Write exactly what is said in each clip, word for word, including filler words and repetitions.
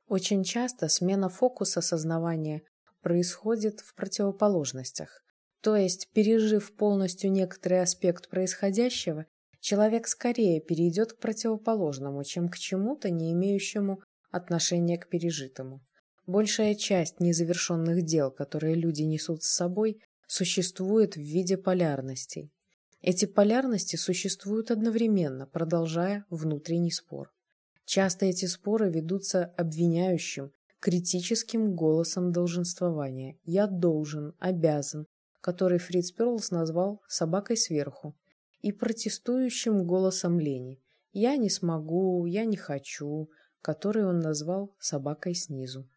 Очень часто смена фокуса сознания происходит в противоположностях. То есть, пережив полностью некоторый аспект происходящего, человек скорее перейдет к противоположному, чем к чему-то, не имеющему отношения к пережитому. Большая часть незавершенных дел, которые люди несут с собой, существует в виде полярностей. Эти полярности существуют одновременно, продолжая внутренний спор. Часто эти споры ведутся обвиняющим, критическим голосом долженствования «я должен», «обязан», который Фриц Перлс назвал «собакой сверху», и протестующим голосом лени «я не смогу», «я не хочу», который он назвал «собакой снизу».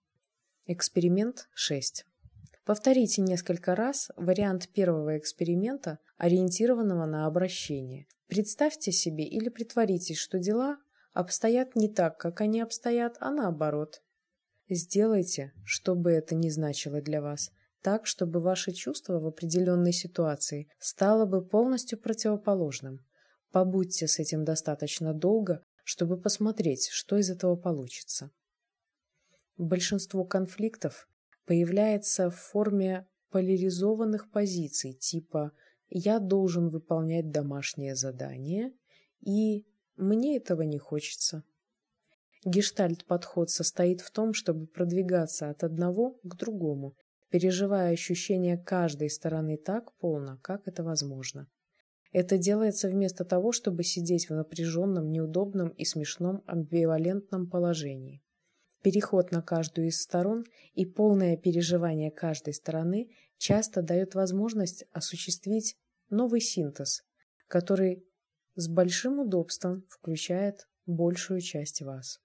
Эксперимент шесть. Повторите несколько раз вариант первого эксперимента, ориентированного на обращение. Представьте себе или притворитесь, что дела обстоят не так, как они обстоят, а наоборот. Сделайте, что бы это ни значило для вас, так, чтобы ваше чувство в определенной ситуации стало бы полностью противоположным. Побудьте с этим достаточно долго, чтобы посмотреть, что из этого получится. Большинство конфликтов появляется в форме поляризованных позиций типа «я должен выполнять домашнее задание» и «мне этого не хочется». Гештальт-подход состоит в том, чтобы продвигаться от одного к другому, переживая ощущения каждой стороны так полно, как это возможно. Это делается вместо того, чтобы сидеть в напряженном, неудобном и смешном амбивалентном положении. Переход на каждую из сторон и полное переживание каждой стороны часто дает возможность осуществить новый синтез, который с большим удобством включает большую часть вас.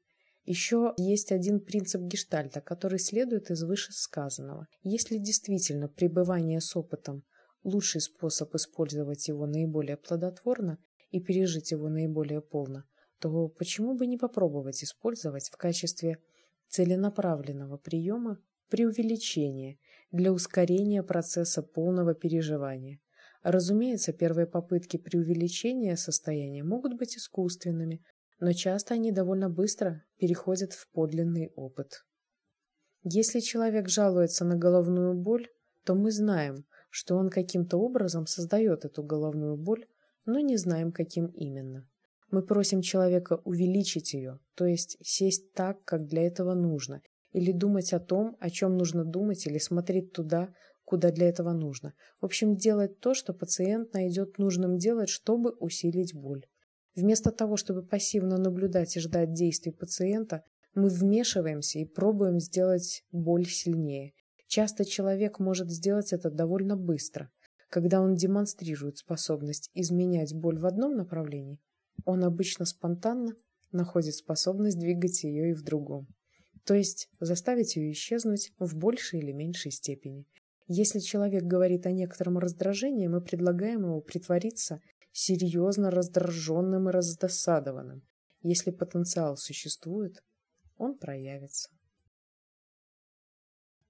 Еще есть один принцип гештальта, который следует из вышесказанного. Если действительно пребывание с опытом – лучший способ использовать его наиболее плодотворно и пережить его наиболее полно, то почему бы не попробовать использовать в качестве целенаправленного приема преувеличение для ускорения процесса полного переживания. Разумеется, первые попытки преувеличения состояния могут быть искусственными, но часто они довольно быстро переходят в подлинный опыт. Если человек жалуется на головную боль, то мы знаем, что он каким-то образом создает эту головную боль, но не знаем, каким именно. Мы просим человека увеличить ее, то есть сесть так, как для этого нужно, или думать о том, о чем нужно думать, или смотреть туда, куда для этого нужно. В общем, делать то, что пациент найдет нужным делать, чтобы усилить боль. Вместо того, чтобы пассивно наблюдать и ждать действий пациента, мы вмешиваемся и пробуем сделать боль сильнее. Часто человек может сделать это довольно быстро. Когда он демонстрирует способность изменять боль в одном направлении, он обычно спонтанно находит способность двигать ее и в другом, то есть заставить ее исчезнуть в большей или меньшей степени. Если человек говорит о некотором раздражении, мы предлагаем ему притвориться серьезно раздраженным и раздосадованным. Если потенциал существует, он проявится.